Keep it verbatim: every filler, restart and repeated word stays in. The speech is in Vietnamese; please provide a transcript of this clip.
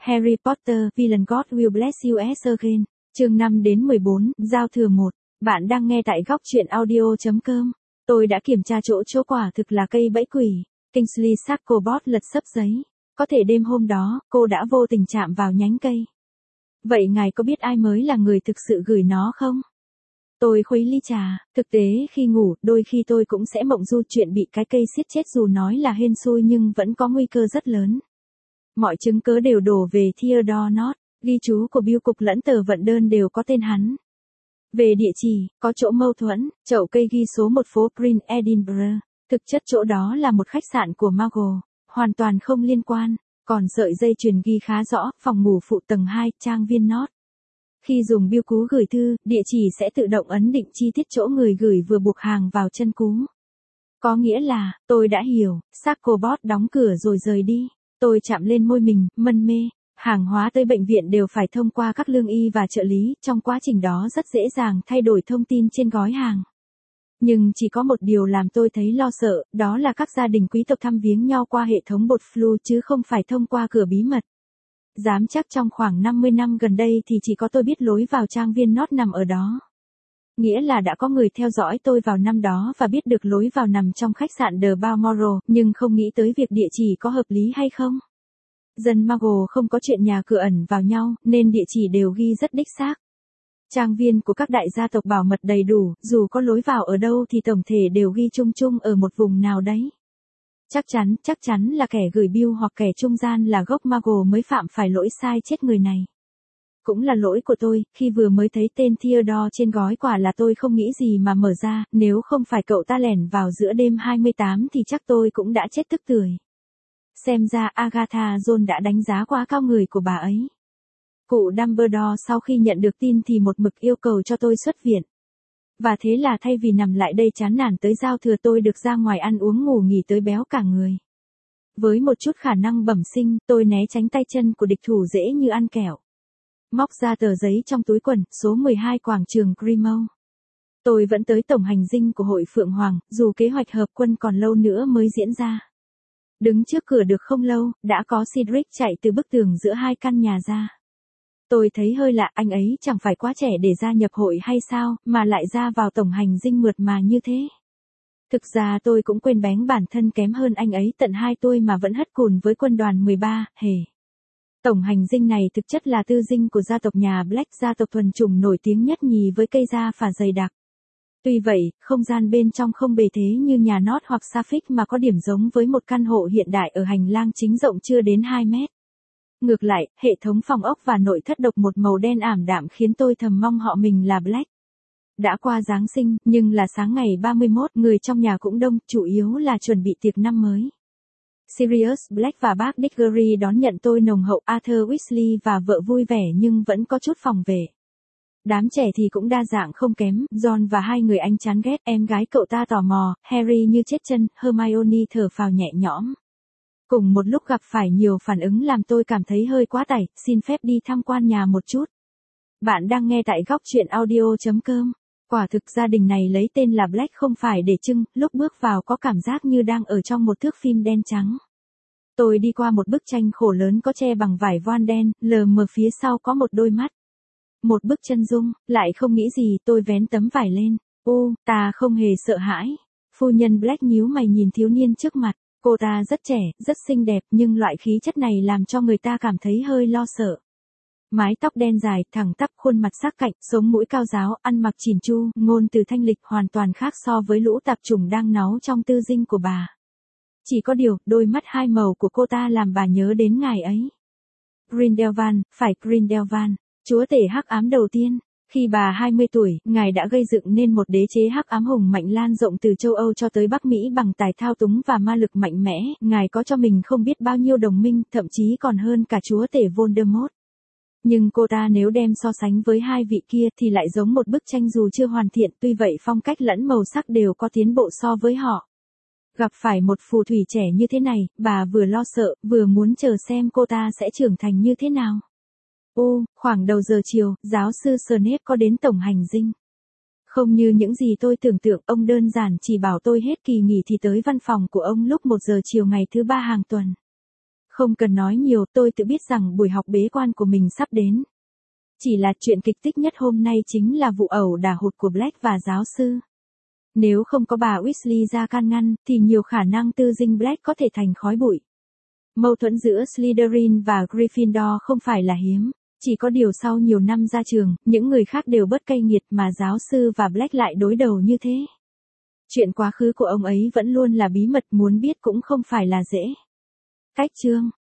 Harry Potter, Villain God Will Bless You Again. Chương năm đến mười bốn, giao thừa một. Bạn đang nghe tại góc truyện audio chấm com. Tôi đã kiểm tra chỗ chỗ quả thực là cây bẫy quỷ. Kingsley Shacklebot lật xấp giấy. Có thể đêm hôm đó, cô đã vô tình chạm vào nhánh cây. Vậy ngài có biết ai mới là người thực sự gửi nó không? Tôi khuấy ly trà, thực tế khi ngủ, đôi khi tôi cũng sẽ mộng du chuyện bị cái cây siết chết dù nói là hên xui nhưng vẫn có nguy cơ rất lớn. Mọi chứng cớ đều đổ về Theodore Nott, ghi chú của bưu cục lẫn tờ vận đơn đều có tên hắn. Về địa chỉ, có chỗ mâu thuẫn, chậu cây ghi số một phố Prince Edinburgh, thực chất chỗ đó là một khách sạn của Margot, hoàn toàn không liên quan, còn sợi dây chuyền ghi khá rõ, phòng ngủ phụ tầng hai, trang viên Nott. Khi dùng bưu cú gửi thư, địa chỉ sẽ tự động ấn định chi tiết chỗ người gửi vừa buộc hàng vào chân cú. Có nghĩa là, tôi đã hiểu, Shacklebot đóng cửa rồi rời đi. Tôi chạm lên môi mình, mân mê. Hàng hóa tới bệnh viện đều phải thông qua các lương y và trợ lý, trong quá trình đó rất dễ dàng thay đổi thông tin trên gói hàng. Nhưng chỉ có một điều làm tôi thấy lo sợ, đó là các gia đình quý tộc thăm viếng nhau qua hệ thống bột flu chứ không phải thông qua cửa bí mật. Dám chắc trong khoảng năm mươi năm gần đây thì chỉ có tôi biết lối vào trang viên Nott nằm ở đó. Nghĩa là đã có người theo dõi tôi vào năm đó và biết được lối vào nằm trong khách sạn The Balmoral, nhưng không nghĩ tới việc địa chỉ có hợp lý hay không. Dân Margot không có chuyện nhà cửa ẩn vào nhau, nên địa chỉ đều ghi rất đích xác. Trang viên của các đại gia tộc bảo mật đầy đủ, dù có lối vào ở đâu thì tổng thể đều ghi chung chung ở một vùng nào đấy. Chắc chắn, chắc chắn là kẻ gửi bưu hoặc kẻ trung gian là gốc Margot mới phạm phải lỗi sai chết người này. Cũng là lỗi của tôi, khi vừa mới thấy tên Theodore trên gói quà là tôi không nghĩ gì mà mở ra, nếu không phải cậu ta lẻn vào giữa đêm hai mươi tám thì chắc tôi cũng đã chết tức tưởi. Xem ra Agatha Jones đã đánh giá quá cao người của bà ấy. Cụ Dumbledore sau khi nhận được tin thì một mực yêu cầu cho tôi xuất viện. Và thế là thay vì nằm lại đây chán nản tới giao thừa tôi được ra ngoài ăn uống ngủ nghỉ tới béo cả người. Với một chút khả năng bẩm sinh, tôi né tránh tay chân của địch thủ dễ như ăn kẹo. Móc ra tờ giấy trong túi quần, số mười hai quảng trường Grimmauld. Tôi vẫn tới tổng hành dinh của hội Phượng Hoàng, dù kế hoạch hợp quân còn lâu nữa mới diễn ra. Đứng trước cửa được không lâu, đã có Cedric chạy từ bức tường giữa hai căn nhà ra. Tôi thấy hơi lạ, anh ấy chẳng phải quá trẻ để gia nhập hội hay sao, mà lại ra vào tổng hành dinh mượt mà như thế. Thực ra tôi cũng quên bén bản thân kém hơn anh ấy tận hai tuổi mà vẫn hất cùn với quân đoàn mười ba, hề. Tổng hành dinh này thực chất là tư dinh của gia tộc nhà Black, gia tộc thuần chủng nổi tiếng nhất nhì với cây da phả dày đặc. Tuy vậy, không gian bên trong không bề thế như nhà Nott hoặc Suffolk mà có điểm giống với một căn hộ hiện đại ở hành lang chính rộng chưa đến hai mét. Ngược lại, hệ thống phòng ốc và nội thất độc một màu đen ảm đạm khiến tôi thầm mong họ mình là Black. Đã qua Giáng sinh, nhưng là sáng ngày ba mươi mốt, người trong nhà cũng đông, chủ yếu là chuẩn bị tiệc năm mới. Sirius Black và bác Diggory đón nhận tôi nồng hậu, Arthur Weasley và vợ vui vẻ nhưng vẫn có chút phòng vệ. Đám trẻ thì cũng đa dạng không kém, John và hai người anh chán ghét, em gái cậu ta tò mò, Harry như chết chân, Hermione thở phào nhẹ nhõm. Cùng một lúc gặp phải nhiều phản ứng làm tôi cảm thấy hơi quá tải, xin phép đi tham quan nhà một chút. Bạn đang nghe tại góc truyện audio chấm com. Quả thực gia đình này lấy tên là Black không phải để trưng, lúc bước vào có cảm giác như đang ở trong một thước phim đen trắng. Tôi đi qua một bức tranh khổ lớn có che bằng vải voan đen, lờ mờ phía sau có một đôi mắt. Một bức chân dung, lại không nghĩ gì, tôi vén tấm vải lên. Ô, ta không hề sợ hãi. Phu nhân Black nhíu mày nhìn thiếu niên trước mặt. Cô ta rất trẻ, rất xinh đẹp, nhưng loại khí chất này làm cho người ta cảm thấy hơi lo sợ. Mái tóc đen dài, thẳng tắp, khuôn mặt sắc cạnh, sống mũi cao ráo, ăn mặc chỉn chu, ngôn từ thanh lịch hoàn toàn khác so với lũ tạp chủng đang náu trong tư dinh của bà. Chỉ có điều, đôi mắt hai màu của cô ta làm bà nhớ đến ngài ấy. Grindelwald, phải Grindelwald, chúa tể hắc ám đầu tiên. Khi bà hai mươi tuổi, ngài đã gây dựng nên một đế chế hắc ám hùng mạnh lan rộng từ châu Âu cho tới Bắc Mỹ bằng tài thao túng và ma lực mạnh mẽ, ngài có cho mình không biết bao nhiêu đồng minh, thậm chí còn hơn cả chúa tể Voldemort. Nhưng cô ta nếu đem so sánh với hai vị kia thì lại giống một bức tranh dù chưa hoàn thiện, tuy vậy phong cách lẫn màu sắc đều có tiến bộ so với họ. Gặp phải một phù thủy trẻ như thế này, bà vừa lo sợ, vừa muốn chờ xem cô ta sẽ trưởng thành như thế nào. Ô, khoảng đầu giờ chiều, giáo sư Snape có đến tổng hành dinh. Không như những gì tôi tưởng tượng, ông đơn giản chỉ bảo tôi hết kỳ nghỉ thì tới văn phòng của ông lúc một giờ chiều ngày thứ ba hàng tuần. Không cần nói nhiều, tôi tự biết rằng buổi học bế quan của mình sắp đến. Chỉ là chuyện kịch tích nhất hôm nay chính là vụ ẩu đả hụt của Black và giáo sư. Nếu không có bà Weasley ra can ngăn, thì nhiều khả năng tư dinh Black có thể thành khói bụi. Mâu thuẫn giữa Slytherin và Gryffindor không phải là hiếm. Chỉ có điều sau nhiều năm ra trường, những người khác đều bớt cay nghiệt mà giáo sư và Black lại đối đầu như thế. Chuyện quá khứ của ông ấy vẫn luôn là bí mật, muốn biết cũng không phải là dễ. Cách chương